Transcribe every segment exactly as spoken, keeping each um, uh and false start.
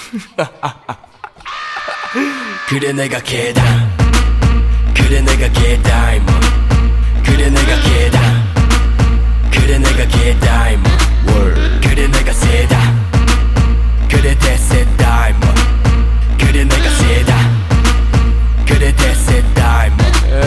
그래 내가 개다 그래 내가 개다 임마 그래 내가 개다 그래 내가 개다 임마 그래 내가 세다 그래 대세다 임마 그래 내가 세다 그래 대세다 임마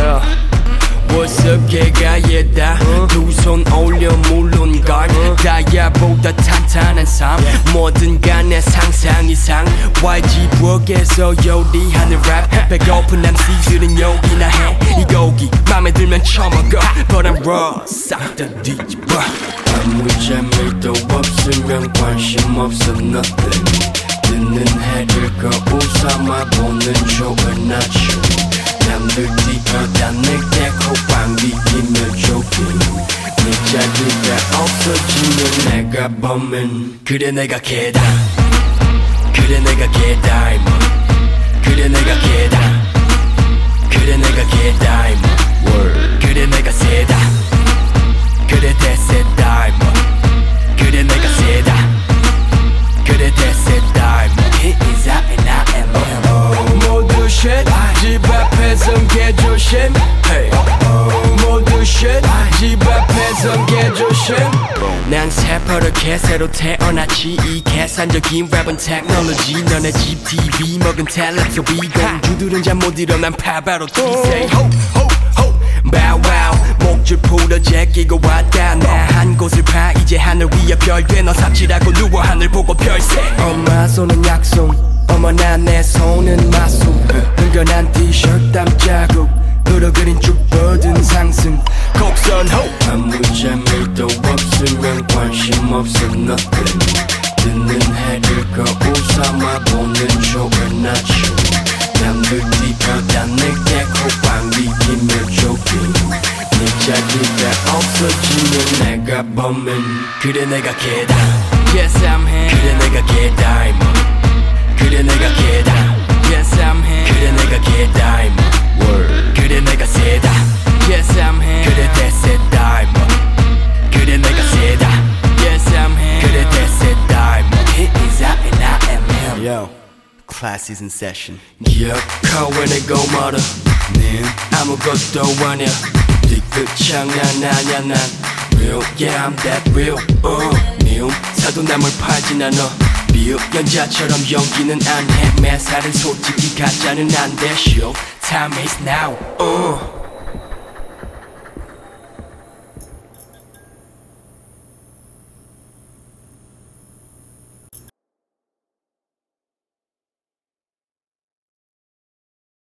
What's up 개가 얘다 두 손 올려 물론 걸 다이아보다 탄탄한 삶 뭐든 간에 상상 이상 와이지 부엌에서 요리하는 랩 배고픈 엠씨들은 여기나 해 이 고기 맘에 들면 처먹어 But I'm raw 싹 다 뒤집어 아무 재미도 없으면 관심 없어 nothing 듣는 해를 거울 삼아 보는 좋은 아침 남들 뒤보다 내게 호빵 비기며 조깅 네 자리가 없어지면 내가 범인 그래 내가 개다 그래 내가 개다 임마 그래 내가 개다 그래 내가 개다 임마 그래 내가 세다 그래 대세다 임마 그래 내가 세다 그래 대세다 임마 It is out and I am in 모두 shit 집 앞에선 개조심 hey. 모두 shit 집 앞에선 개조심 난 새파랗게 새로 태어났지 이 계산적인 랩은 테크놀로지 너네 집 티비 먹은 텔레토비 공주들은 잠 못 일어난 파바로 티세 Bow wow 목줄 풀어 제끼고 왔다 나 한 곳을 봐 이제 하늘 위에 별돼 너 삽질하고 누워 하늘 보고 별세 엄마 손은 약속 어머나 내 손은 마수 흥건한 티셔츠 땀 자국 흐르그린 쭉 뻗은 상승 곡선 호 아무 재미도 없으면 관심 없어 nothing 듣는 해를 거울 삼아 보는 좋은 아침 남들 뒤보다 내게 호빵 비기며 조깅 네 자리가 없어지면 내가 범인 그래 내가 개다 Yes I'm here 그래 내가 개다 임마 그래 내가 개다 Yes I'm here 그래 내가 개다 임마 그래 내가 세다 Yes I'm here 그래 대세다 임마 그래 내가 세다 Yes I'm here 그래 대세다 임마 It is out and I am him Yo Class is in session 기억하고 내고 말아 네 아무것도 아냐 뒤끝 장난 아냐 난 Real yeah I'm that real uh, 미움 사도 남을 팔진 않아 비읍 연자처럼 연기는 안해 매살은 솔직히 가짜는 안돼 Show time is now uh.